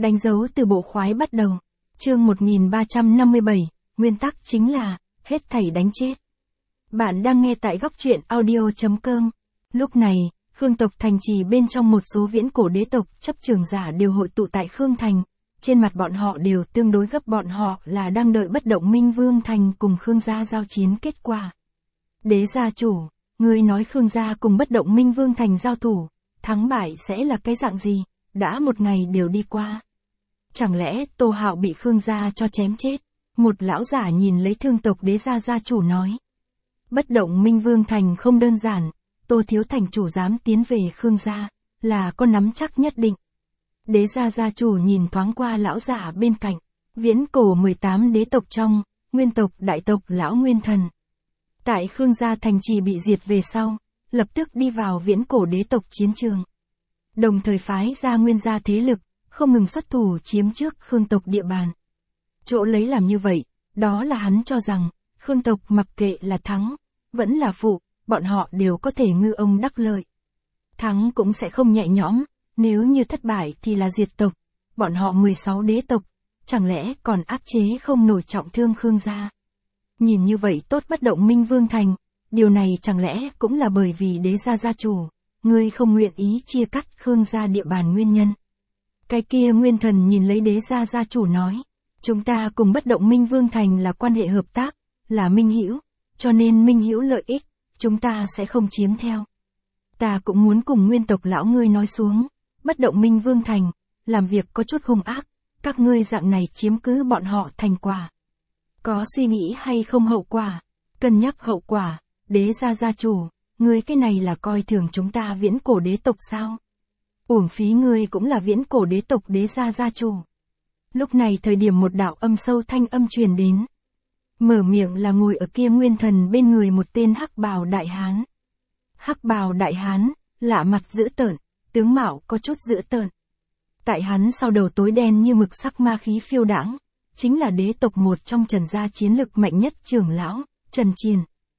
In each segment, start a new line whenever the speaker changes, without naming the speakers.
Đánh dấu từ bộ khoái bắt đầu. Chương 1357, nguyên tắc chính là, hết thảy đánh chết. Bạn đang nghe tại góc truyện audio.com. Lúc này, Khương tộc thành trì bên trong một số viễn cổ đế tộc chấp trường giả đều hội tụ tại Khương Thành. Trên mặt bọn họ đều tương đối gấp, bọn họ là đang đợi Bất Động Minh Vương Thành cùng Khương gia giao chiến kết quả. Đế gia chủ, ngươi nói Khương gia cùng Bất Động Minh Vương Thành giao thủ, thắng bại sẽ là cái dạng gì? Đã một ngày đều đi qua. Chẳng lẽ Tô Hạo bị Khương gia cho chém chết? Một lão giả nhìn lấy Thương tộc đế gia gia chủ nói. Bất Động Minh Vương Thành không đơn giản, Tô thiếu thành chủ dám tiến về Khương gia, là có nắm chắc nhất định. Đế gia gia chủ nhìn thoáng qua lão giả bên cạnh, viễn cổ 18 đế tộc trong, nguyên tộc đại tộc lão nguyên thần. Tại Khương gia thành trì bị diệt về sau, lập tức đi vào viễn cổ đế tộc chiến trường. Đồng thời phái ra nguyên gia thế lực, không ngừng xuất thủ chiếm trước Khương tộc địa bàn. Chỗ lấy làm như vậy, đó là hắn cho rằng, Khương tộc mặc kệ là thắng, vẫn là phụ, bọn họ đều có thể ngư ông đắc lợi. Thắng cũng sẽ không nhẹ nhõm, nếu như thất bại thì là diệt tộc, bọn họ 16 đế tộc, chẳng lẽ còn áp chế không nổi trọng thương Khương gia. Nhìn như vậy tốt Bất Động Minh Vương Thành, điều này chẳng lẽ cũng là bởi vì đế gia gia chủ, ngươi không nguyện ý chia cắt Khương gia địa bàn nguyên nhân. Cái kia nguyên thần nhìn lấy đế gia gia chủ nói, chúng ta cùng Bất Động Minh Vương Thành là quan hệ hợp tác, là minh hữu, cho nên minh hữu lợi ích, chúng ta sẽ không chiếm theo. Ta cũng muốn cùng nguyên tộc lão ngươi nói xuống, Bất Động Minh Vương Thành, làm việc có chút hung ác, các ngươi dạng này chiếm cứ bọn họ thành quả. Có suy nghĩ hay không hậu quả, cân nhắc hậu quả, đế gia gia chủ, ngươi cái này là coi thường chúng ta viễn cổ đế tộc sao? Uổng phí ngươi cũng là viễn cổ đế tộc đế gia gia chủ. Lúc này thời điểm một đạo âm sâu thanh âm truyền đến. Mở miệng là ngồi ở kia nguyên thần bên người một tên hắc bào đại hán. Hắc bào đại hán, lạ mặt dữ tợn, tướng mạo có chút dữ tợn. Tại hắn sau đầu tối đen như mực sắc ma khí phiêu đãng, chính là đế tộc một trong Trần gia chiến lực mạnh nhất trưởng lão, Trần Triền.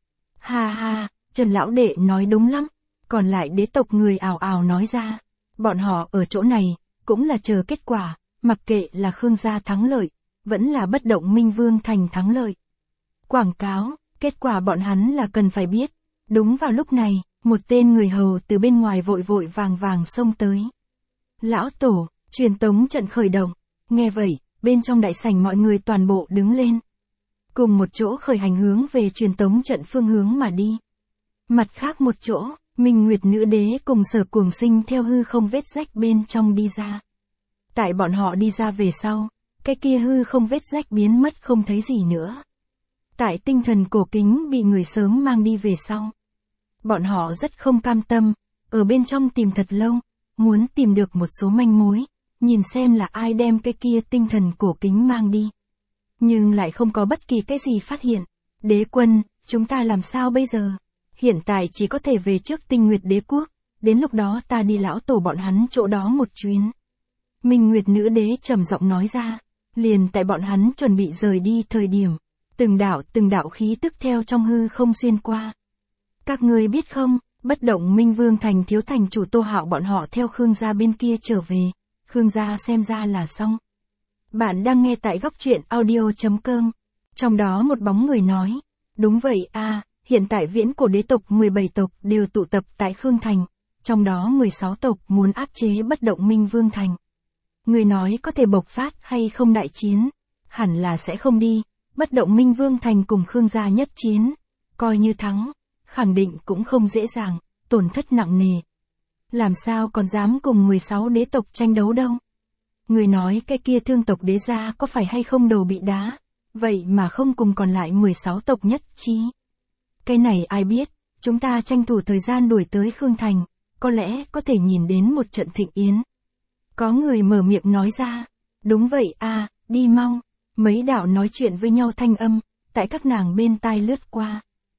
Ha ha, Trần lão đệ nói đúng lắm, còn lại đế tộc người ào ào nói ra. Bọn họ ở chỗ này, cũng là chờ kết quả, mặc kệ là Khương gia thắng lợi, vẫn là Bất Động Minh Vương Thành thắng lợi. Quảng cáo, kết quả bọn hắn là cần phải biết. Đúng vào lúc này, một tên người hầu từ bên ngoài vội vội vàng vàng xông tới. Lão tổ, truyền tống trận khởi động, nghe vậy, bên trong đại sảnh mọi người toàn bộ đứng lên. Cùng một chỗ khởi hành hướng về truyền tống trận phương hướng mà đi. Mặt khác một chỗ, Minh Nguyệt Nữ Đế cùng Sở Cuồng Sinh theo hư không vết rách bên trong đi ra. Tại bọn họ đi ra về sau, cái kia hư không vết rách biến mất không thấy gì nữa. Tại tinh thần cổ kính bị người sớm mang đi về sau. Bọn họ rất không cam tâm, ở bên trong tìm thật lâu, muốn tìm được một số manh mối, nhìn xem là ai đem cái kia tinh thần cổ kính mang đi. Nhưng lại không có bất kỳ cái gì phát hiện. Đế quân, chúng ta làm sao bây giờ? Hiện tại chỉ có thể về trước Tinh Nguyệt Đế quốc, đến lúc đó ta đi lão tổ bọn hắn chỗ đó một chuyến. Minh Nguyệt Nữ Đế trầm giọng nói ra, liền tại bọn hắn chuẩn bị rời đi thời điểm, từng đạo khí tức theo trong hư không xuyên qua. Các ngươi biết không, Bất Động Minh Vương Thành thiếu thành chủ Tô Hạo bọn họ theo Khương gia bên kia trở về, Khương gia xem ra là xong. Bạn đang nghe tại góc truyện audio.com, trong đó một bóng người nói, đúng vậy a, hiện tại viễn cổ đế tộc 17 tộc đều tụ tập tại Khương Thành, trong đó 16 tộc muốn áp chế Bất Động Minh Vương Thành. Người nói có thể bộc phát hay không đại chiến, hẳn là sẽ không đi, Bất Động Minh Vương Thành cùng Khương gia nhất chiến, coi như thắng, khẳng định cũng không dễ dàng, tổn thất nặng nề. Làm sao còn dám cùng 16 đế tộc tranh đấu đâu. Người nói cái kia Thương tộc đế gia có phải hay không đầu bị đá, vậy mà không cùng còn lại 16 tộc nhất trí. Cái này ai biết, chúng ta tranh thủ thời gian đuổi tới Khương Thành, có lẽ có thể nhìn đến một trận thịnh yến. Có người mở miệng nói ra, đúng vậy a, đi mau. Mấy đạo nói chuyện với nhau thanh âm, tại các nàng bên tai lướt qua.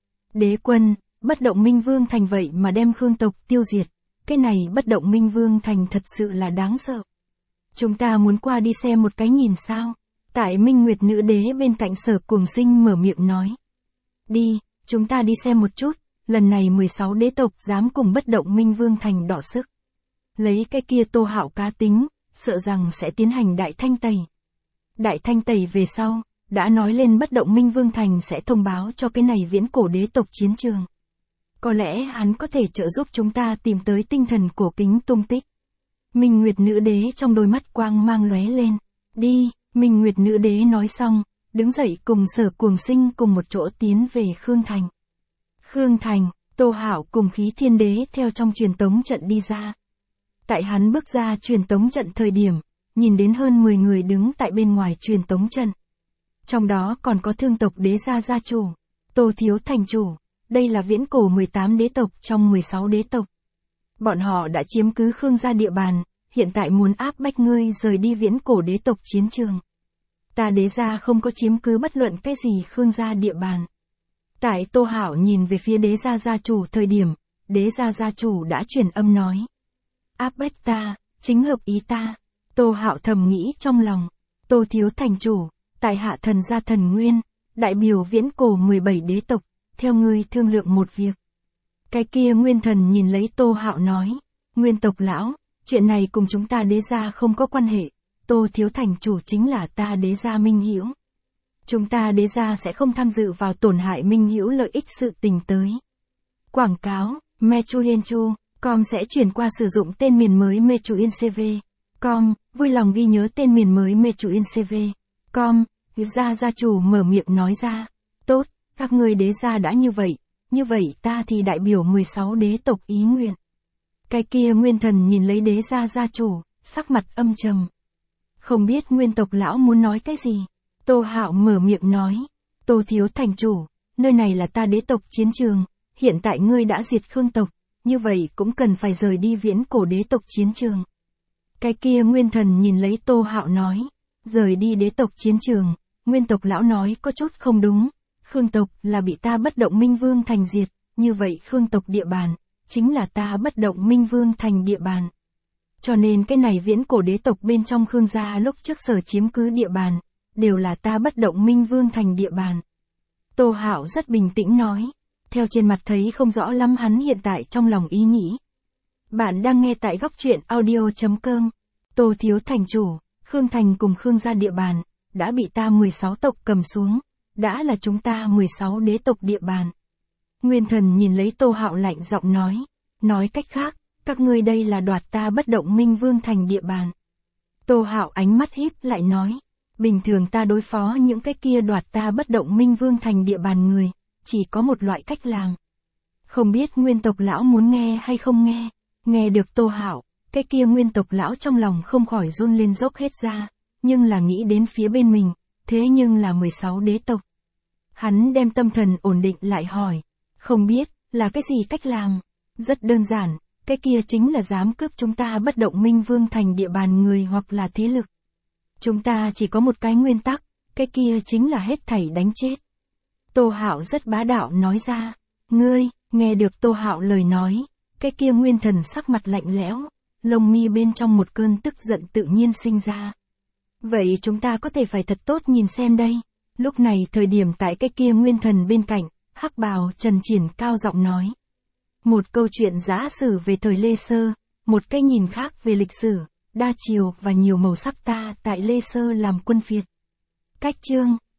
Đế quân, Bất Động Minh Vương Thành vậy mà đem Khương tộc tiêu diệt, cái này Bất Động Minh Vương Thành thật sự là đáng sợ. Chúng ta muốn qua đi xem một cái nhìn sao? Tại Minh Nguyệt Nữ Đế bên cạnh Sở Cuồng Sinh mở miệng nói. Đi, chúng ta đi xem một chút, lần này 16 đế tộc dám cùng Bất Động Minh Vương Thành đọ sức. Lấy cái kia Tô Hạo cá tính, sợ rằng sẽ tiến hành đại thanh tẩy. Đại thanh tẩy về sau, đã nói lên bất động minh vương thành sẽ thông báo cho cái này viễn cổ đế tộc chiến trường. Có lẽ hắn có thể trợ giúp chúng ta tìm tới tinh thần cổ kính tung tích. Minh Nguyệt Nữ Đế trong đôi mắt quang mang lóe lên. Đi, Minh Nguyệt Nữ Đế nói xong, đứng dậy cùng Sở Cuồng Sinh cùng một chỗ tiến về Khương Thành. Khương Thành, Tô Hạo cùng Khí Thiên Đế theo trong truyền tống trận đi ra. Tại hắn bước ra truyền tống trận thời điểm, nhìn đến hơn 10 người đứng tại bên ngoài truyền tống trận. Trong đó còn có Thương tộc đế gia gia chủ, Tô Thiếu thành chủ, đây là viễn cổ 18 đế tộc trong 16 đế tộc. Bọn họ đã chiếm cứ Khương gia địa bàn, hiện tại muốn áp bách ngươi rời đi viễn cổ đế tộc chiến trường. Ta đế gia không có chiếm cứ bất luận cái gì Khương gia địa bàn. Tại Tô Hạo nhìn về phía đế gia gia chủ thời điểm, đế gia gia chủ đã truyền âm nói. Áp bách ta, chính hợp ý ta. Tô Hạo thầm nghĩ trong lòng. Tô Thiếu thành chủ, tại hạ thần gia Thần Nguyên, đại biểu viễn cổ 17 đế tộc, theo ngươi thương lượng một việc. Cái kia Nguyên thần nhìn lấy Tô Hạo nói. Nguyên tộc lão, chuyện này cùng chúng ta đế gia không có quan hệ. Tô Thiếu thành chủ chính là ta đế gia minh hữu. Chúng ta đế gia sẽ không tham dự vào tổn hại minh hữu lợi ích sự tình tới. Quảng cáo, Mechuyenchu.com sẽ chuyển qua sử dụng tên miền mới Mechuyencv.com, vui lòng ghi nhớ tên miền mới Mechuyencv.com. Gia chủ mở miệng nói ra. Tốt, các ngươi đế gia đã như vậy ta thì đại biểu 16 đế tộc ý nguyện. Cái kia Nguyên thần nhìn lấy đế gia chủ, sắc mặt âm trầm. Không biết Nguyên tộc lão muốn nói cái gì. Tô Hạo mở miệng nói. Tô Thiếu thành chủ, nơi này là ta đế tộc chiến trường, hiện tại ngươi đã diệt Khương tộc, như vậy cũng cần phải rời đi viễn cổ đế tộc chiến trường. Cái kia Nguyên thần nhìn lấy Tô Hạo nói. Rời đi đế tộc chiến trường, Nguyên tộc lão nói có chút không đúng. Khương tộc là bị ta bất động minh vương thành diệt, như vậy Khương tộc địa bàn, chính là ta bất động minh vương thành địa bàn. Cho nên cái này viễn cổ đế tộc bên trong Khương gia lúc trước sở chiếm cứ địa bàn, đều là ta bất động minh vương thành địa bàn. Tô Hạo rất bình tĩnh nói, theo trên mặt thấy không rõ lắm hắn hiện tại trong lòng ý nghĩ. Bạn đang nghe tại góc truyện audio.com. Tô Thiếu thành chủ, Khương Thành cùng Khương gia địa bàn, đã bị ta 16 tộc cầm xuống, đã là chúng ta 16 đế tộc địa bàn. Nguyên thần nhìn lấy Tô Hạo lạnh giọng nói cách khác, các ngươi đây là đoạt ta bất động minh vương thành địa bàn. Tô Hạo ánh mắt híp lại nói, bình thường ta đối phó những cái kia đoạt ta bất động minh vương thành địa bàn người, chỉ có một loại cách làm. Không biết Nguyên tộc lão muốn nghe hay không nghe. Nghe được Tô Hạo, cái kia Nguyên tộc lão trong lòng không khỏi run lên dốc hết ra, nhưng là nghĩ đến phía bên mình, thế nhưng là 16 đế tộc. Hắn đem tâm thần ổn định lại hỏi, không biết, là cái gì cách làm? Rất đơn giản, cái kia chính là dám cướp chúng ta bất động minh vương thành địa bàn người hoặc là thế lực. Chúng ta chỉ có một cái nguyên tắc, cái kia chính là hết thảy đánh chết. Tô Hạo rất bá đạo nói ra, ngươi, nghe được Tô Hạo lời nói, cái kia Nguyên thần sắc mặt lạnh lẽo, lông mi bên trong một cơn tức giận tự nhiên sinh ra. Vậy chúng ta có thể phải thật tốt nhìn xem đây. Lúc này thời điểm tại cái kia Nguyên thần bên cạnh, hắc bào Trần Triển cao giọng nói. Một câu chuyện giả sử về thời Lê Sơ, một cái nhìn khác về lịch sử, đa chiều và nhiều màu sắc ta tại Lê Sơ làm quân phiệt. Cách chương